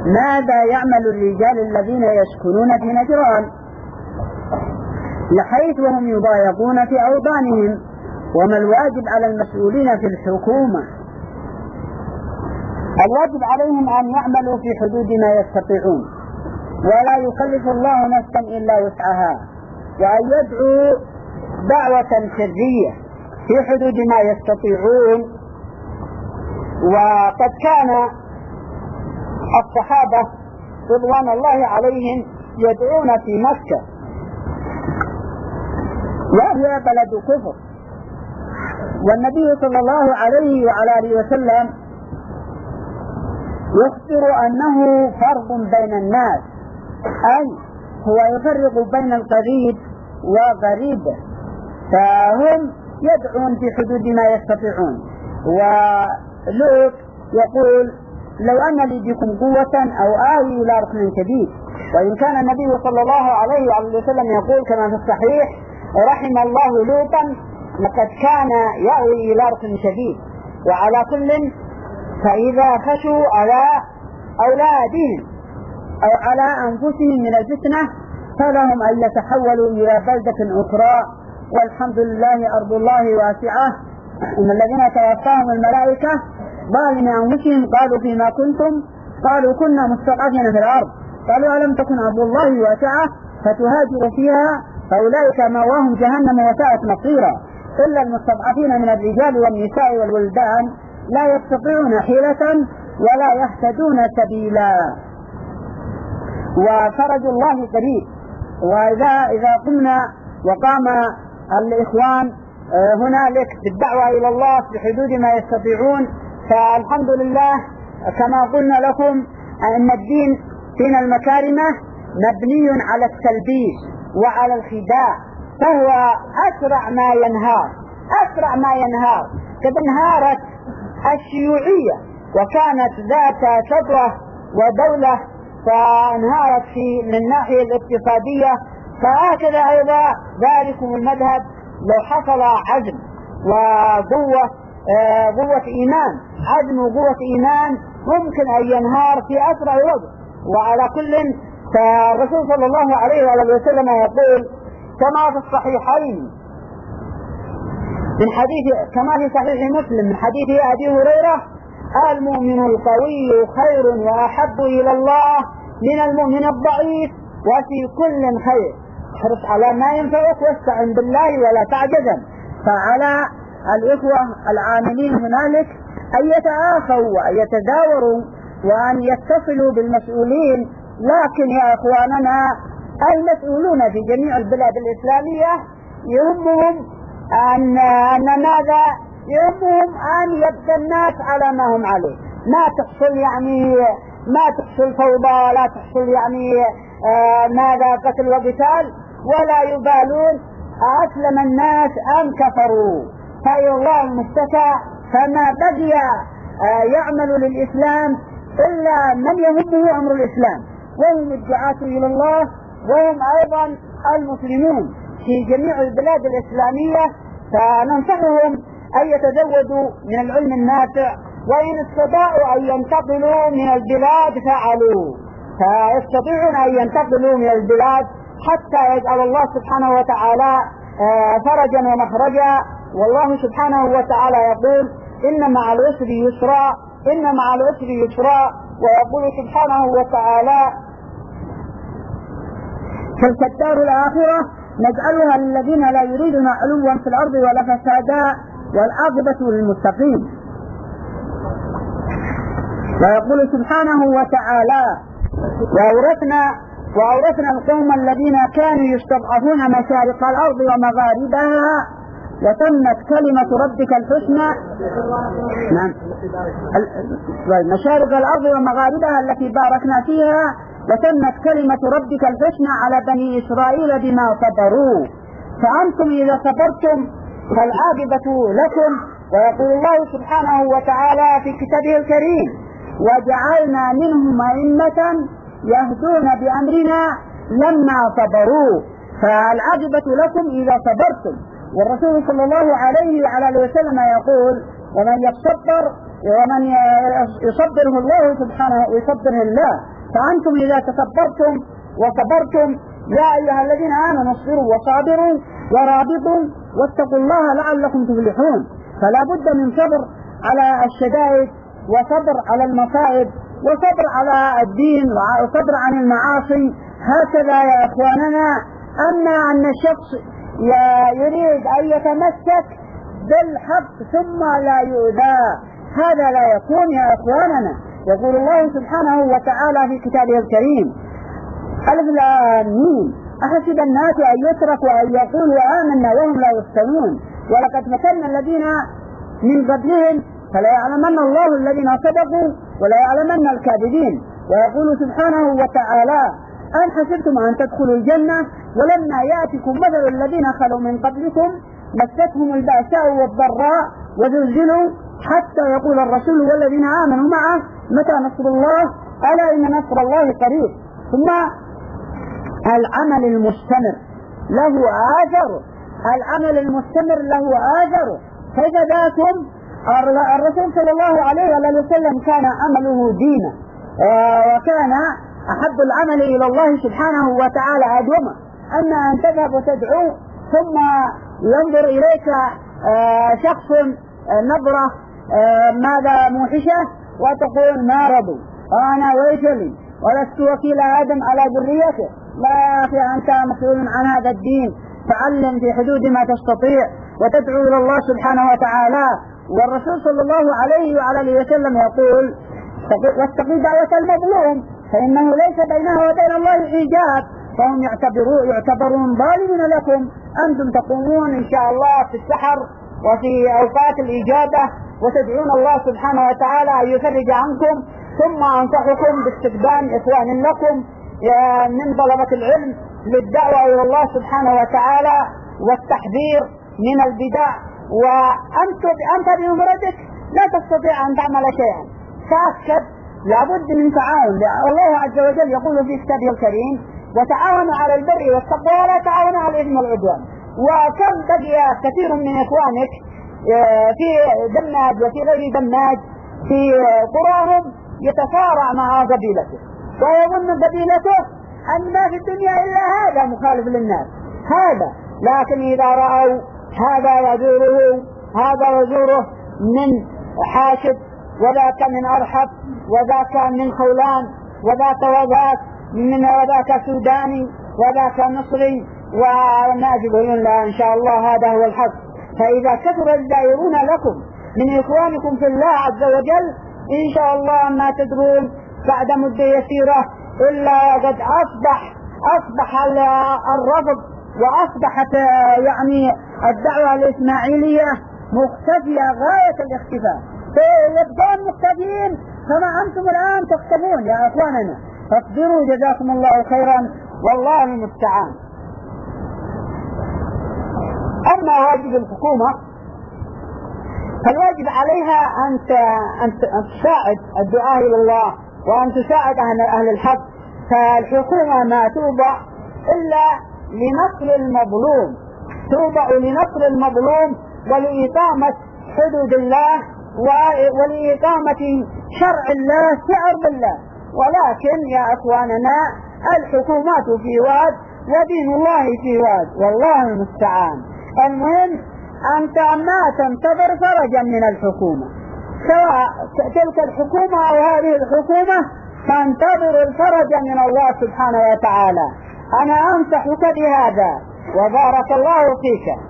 ماذا يعمل الرجال الذين يسكنون في نجران بحيث وهم يضايقون في أوطانهم، وما الواجب على المسؤولين في الحكومة؟ الواجب عليهم أن يعملوا في حدود ما يستطيعون، ولا يكلف الله نفسا إلا وسعها، وأن يدعوا دعوة سرية في حدود ما يستطيعون. وقد كان الصحابة رضوان الله عليهم يدعون في مكة، وهي بلد كفر، والنبي صلى الله عليه وعلى آله وسلم يخبر أنه فرق بين الناس، أي هو يفرق بين القريب وغريبه، فهم يدعون في حدود ما يستطيعون. ولوط يقول لو أن لي بكم قوة أو آوي إلى ركن شديد، وإن كان النبي صلى الله عليه وسلم يقول كما في الصحيح رحم الله لوطا لقد كان يأوي إلى ركن شديد. وعلى كل فإذا خشوا على أولادهم أو على أنفسهم من الفتنة فلهم أن يتحولوا إلى بلدة أخرى، والحمد لله أرض الله واسعة. إن الذين توفاهم الملائكة ظالم أنفسهم قالوا فيما كنتم، قالوا كنا مستضعفين في الأرض، قالوا ألم تكن أرض الله واسعة فتهاجروا فيها فأولئك مأواهم جهنم وساءت مصيرا، إلا المستضعفين من الرجال والنساء والولدان لا يستطيعون حيلة ولا يهتدون سبيلا، وفرج الله قريب. وإذا قمنا وقام الإخوان هنالك بالدعوة إلى الله في حدود ما يستطيعون، فالحمد لله كما قلنا لكم أن الدين فينا المكارمة مبني على التلبيس وعلى الخداع، فهو أسرع ما ينهار قد انهارت الشيوعية وكانت ذات شطرة ودولة فانهارت من الناحية الاقتصادية، فهكذا أيضا ذلكم المذهب لو حصل عزم وقوة إيمان، عزم وقوة إيمان ممكن أن ينهار في أسرع وقت. وعلى كل فالرسول صلى الله عليه وسلم يقول كما في الصحيحين كما في صحيح مسلم من حديث أبي هريرة المؤمن القوي خير وأحب إلى الله من المؤمن الضعيف وفي كل خير، احرص على ما ينفعك واستعن بالله ولا تعجزا. فعلى الإخوة العاملين هنالك أن يتآخوا وأن يتداوروا وأن يتصلوا بالمسؤولين. لكن يا أخواننا المسؤولون في جميع البلاد الإسلامية يهمهم أن يبقى الناس على ما هم عليه، ما تحصل فوضى، لا تحصل ماذا قتل وقتال، ولا يبالون أسلم الناس أم كفروا، فإلى الله المستكى. فما بقي يعمل للإسلام إلا من يهمه أمر الإسلام، وهم الدعاة إلى الله، وهم أيضا المسلمون في جميع البلاد الإسلامية. فننصحهم أن يتزودوا من العلم النافع، وإن استطاعوا أن ينتقلوا من البلاد فعلوا، فيستطيعون أن ينتقلوا من البلاد حتى يجعل الله سبحانه وتعالى فرجا ومخرجا. والله سبحانه وتعالى يقول إن مع العسر يسرا، إن مع العسر يسرا. ويقول سبحانه وتعالى تلك الدار الآخرة نجعلها للذين لا يريدون علوا في الأرض ولا فسادا والعاقبة للمتقين. ويقول سبحانه وتعالى وأورثنا القوم الذين كانوا يستضعفون مشارق الأرض ومغاربها وتمت كلمة ربك الحسنى مشارق الأرض ومغاربها التي باركنا فيها وتمت كلمة ربك الحسنى على بني إسرائيل بما صبروا، فأنتم إذا صبرتم فالعاقبة لكم. ويقول الله سبحانه وتعالى في كتابه الكريم وجعلنا منهم أئمة يهدون بأمرنا لما صبروا، فالعاقبة لكم إذا صبرتم. والرسول صلى الله عليه وعلى آله وسلم يقول ومن يصبره الله سبحانه يصبره الله، فأنتم إذا تصبرتم وصبرتم يا أيها الذين آمنوا اصبروا وصابروا ورابطوا واتقوا الله لعلكم تفلحون. فلا بد من صبر على الشدائد، وصبر على المصائب، وصبر على الدين، وصبر عن المعاصي. هكذا يا إخواننا. أما أن الشخص يريد أن يتمسك بالحق ثم لا يؤذى، هذا لا يكون يا إخواننا. يقول الله سبحانه وتعالى في كتابه الكريم: ألف لام ميم أحسب الناس أن يتركوا أن يقولوا آمنا وهم لا يفتنون ولقد فتنا الذين من قبلهم فلا يعلمن الله الذين صدقوا ولا يعلمن الكاذبين. ويقول سبحانه وتعالى: أم حسبتم أن تدخلوا الجنة ولما يأتكم مثل الذين خلوا من قبلكم مستهم البأساء والضراء وزلزلوا حتى يقول الرسول والذين آمنوا معه متى نصر الله ألا إن نصر الله قريب. ثم العمل المستمر له آثر، العمل المستمر له آثر. فجزاكم الرسول صلى الله عليه وسلم كان عمله دينا، وكان أحب العمل إلى الله سبحانه وتعالى أدومه. أما أن تذهب وتدعو ثم ينظر إليك شخص نظرة ماذا موحشة وتقول ما رضوا وأنا ويشلي ولست وكيل آدم على ذريته. لا يا أخي، أنت مسؤول عن هذا الدين، تعلم في حدود ما تستطيع وتدعو إلى الله سبحانه وتعالى. والرسول صلى الله عليه وسلم يقول: واتقوا دعوة المظلوم فإنه ليس بينها وبين الله حجاب فهم يعتبرون ظالمين لكم. أنتم تقومون إن شاء الله في السحر وفي أوقات الإجابة وتدعون الله سبحانه وتعالى أن يفرج عنكم. ثم أنصحكم باستخدام إخوان لكم من طلبة العلم للدعوة إلى الله سبحانه وتعالى والتحذير من البدع. وأنت بمفردك لا تستطيع أن تعمل شيئا، فأكد لابد من تعاون. الله عز وجل يقول في كتابه الكريم: وتعاونوا على البر والتقوى ولا تعاونوا على الإثم والعدوان. وكم بقي كثير من إخوانك في دماج وفي غير دماج في قراهم يتصارع مع قبيلته ويظن قبيلته أن ما في الدنيا إلا هذا مخالف للناس هذا، لكن إذا رأوا هذا يزوره من حاشد وذاك من أرحب وذاك من خولان وذاك سوداني وذاك مصري وناس يقولون لا إن شاء الله هذا هو الحق. فإذا كثر الزائرون لكم من إخوانكم في الله عز وجل إن شاء الله ما تدرون بعد مدة يسيرة إلا قد أصبح الرفض وأصبحت يعني الدعوة الإسماعيلية مختفية غاية الاختفاء. فيبقون مختفين كما أنتم الآن تختفون يا أخواننا. فاصبروا جزاكم الله خيرا والله المستعان. أما واجب الحكومة فالواجب عليها أن تساعد الدعاء إلى الله وأن تساعد أهل الحق. فالحكومة ما توضع إلا لنصر المظلوم ولإقامة حدود الله ولإقامة شرع الله في أرض الله. ولكن يا أخواننا الحكومات في واد ودين الله في واد والله المستعان. المهم أنت ما تنتظر فرجا من الحكومة، سواء تلك الحكومة أو هذه الحكومة، تنتظر الفرج من الله سبحانه وتعالى. أنا أنصحك بهذا وبارك الله فيك.